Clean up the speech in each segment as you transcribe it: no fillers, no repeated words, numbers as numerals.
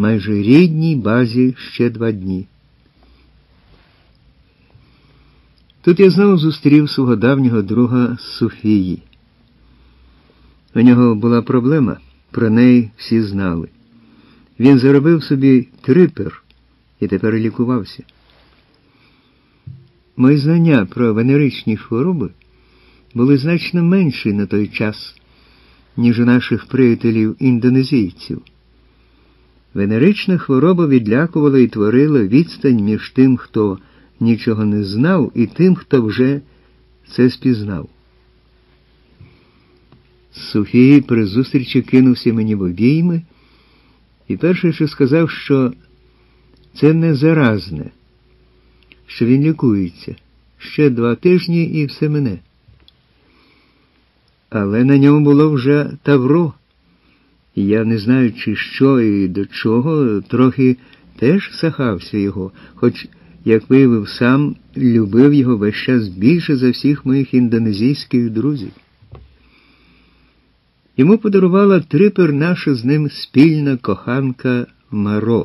майже рідній базі ще 2 дні. Тут я знову зустрів свого давнього друга Софії. У нього була проблема, про неї всі знали. Він заробив собі трипер і тепер лікувався. Мої знання про венеричні хвороби були значно менші на той час, ніж у наших приятелів-індонезійців. Венерична хвороба відлякувала і творила відстань між тим, хто нічого не знав, і тим, хто вже це спізнав. Софії при зустрічі кинувся мені в обійми і перше, що сказав, що це не заразне, що він лікується. Ще 2 тижні і все мине. Але на ньому було вже тавро. І я, не знаючи, що і до чого, трохи теж сахався його, хоч, як виявив сам, любив його весь час більше за всіх моїх індонезійських друзів. Йому подарувала трипер наша з ним спільна коханка Маро.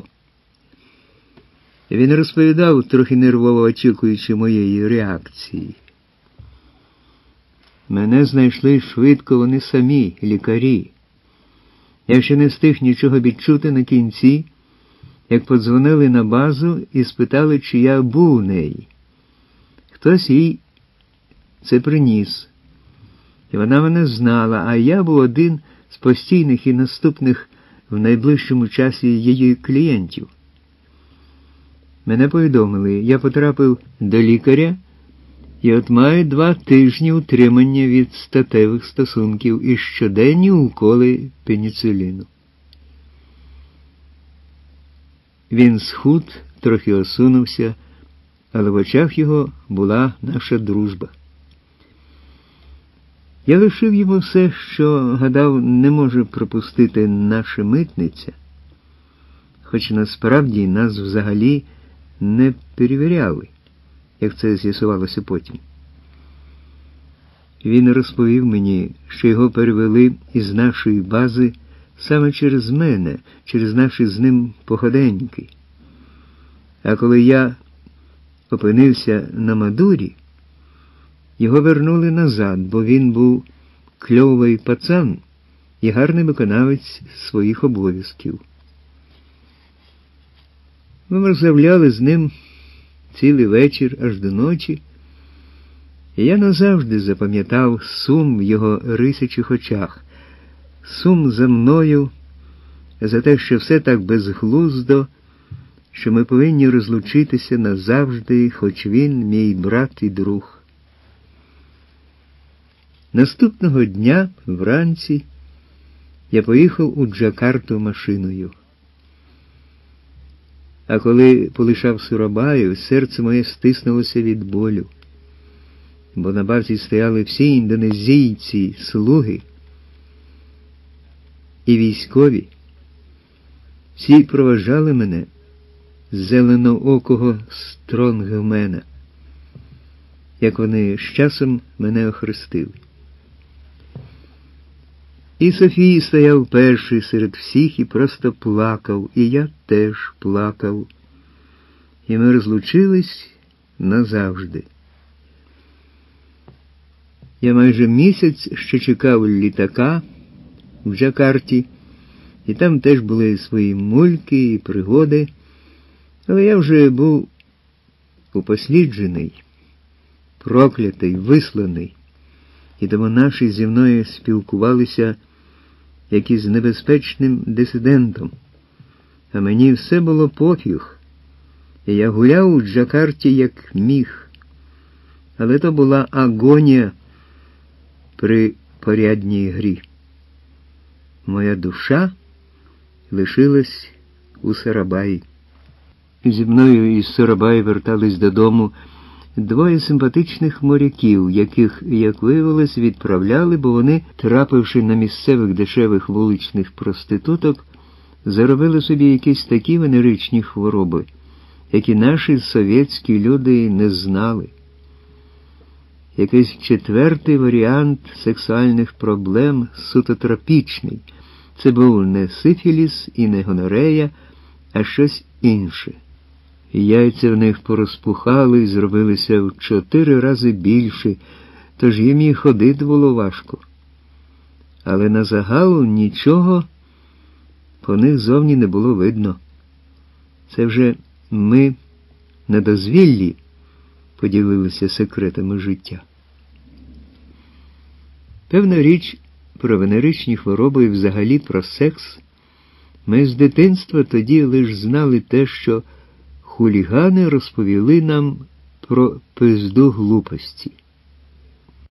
Він розповідав, трохи нервово очікуючи моєї реакції. Мене знайшли швидко вони самі, лікарі. Я ще не встиг нічого відчути на кінці, як подзвонили на базу і спитали, чи я був у неї. Хтось їй це приніс. І вона мене знала, а я був один з постійних і наступних в найближчому часі її клієнтів. Мене повідомили, я потрапив до лікаря і от маю 2 тижні утримання від статевих стосунків і щоденні уколи пеніциліну. Він схуд, трохи осунувся, але в очах його була наша дружба. Я лишив йому все, що, гадав, не може пропустити наша митниця, хоч насправді нас взагалі не перевіряли, як це з'ясувалося потім. Він розповів мені, що його перевели із нашої бази саме через мене, через наші з ним походеньки. А коли я опинився на Мадурі, його вернули назад, бо він був кльовий пацан і гарний виконавець своїх обов'язків. Ми розмовляли з ним цілий вечір аж до ночі, і я назавжди запам'ятав сум в його рисячих очах, сум за мною, за те, що все так безглуздо, що ми повинні розлучитися назавжди, хоч він мій брат і друг. Наступного дня, вранці, я поїхав у Джакарту машиною. А коли полишав Сурабаю, серце моє стиснулося від болю, бо на базі стояли всі індонезійці, слуги і військові. Всі проважали мене, зеленоокого стронгмена, як вони з часом мене охрестили. І Софій стояв перший серед всіх і просто плакав, і я теж плакав. І ми розлучились назавжди. Я майже місяць ще чекав літака в Джакарті, і там теж були свої мульки і пригоди, але я вже був упосліджений, проклятий, висланий, і тому наші зі мною спілкувалися як із небезпечним дисидентом, а мені все було пофіг, і я гуляв у Джакарті як міг, але то була агонія при порядній грі. Моя душа лишилась у Сурабаї. Зі мною із Сурабаї вертались додому 2 симпатичних моряків, яких, як виявилось, відправляли, бо вони, трапивши на місцевих дешевих вуличних проституток, заробили собі якісь такі венеричні хвороби, які наші совєтські люди не знали. Якийсь 4-й варіант сексуальних проблем, суто тропічний. Це був не сифіліс і не гонорея, а щось інше. І яйця в них порозпухали і зробилися в 4 рази більше, тож їм і ходити було важко. Але на загалу нічого по них зовні не було видно. Це вже ми на дозвіллі поділилися секретами життя. Певна річ, про венеричні хвороби і взагалі про секс ми з дитинства тоді лише знали те, що хулігани розповіли нам про пизду глупості.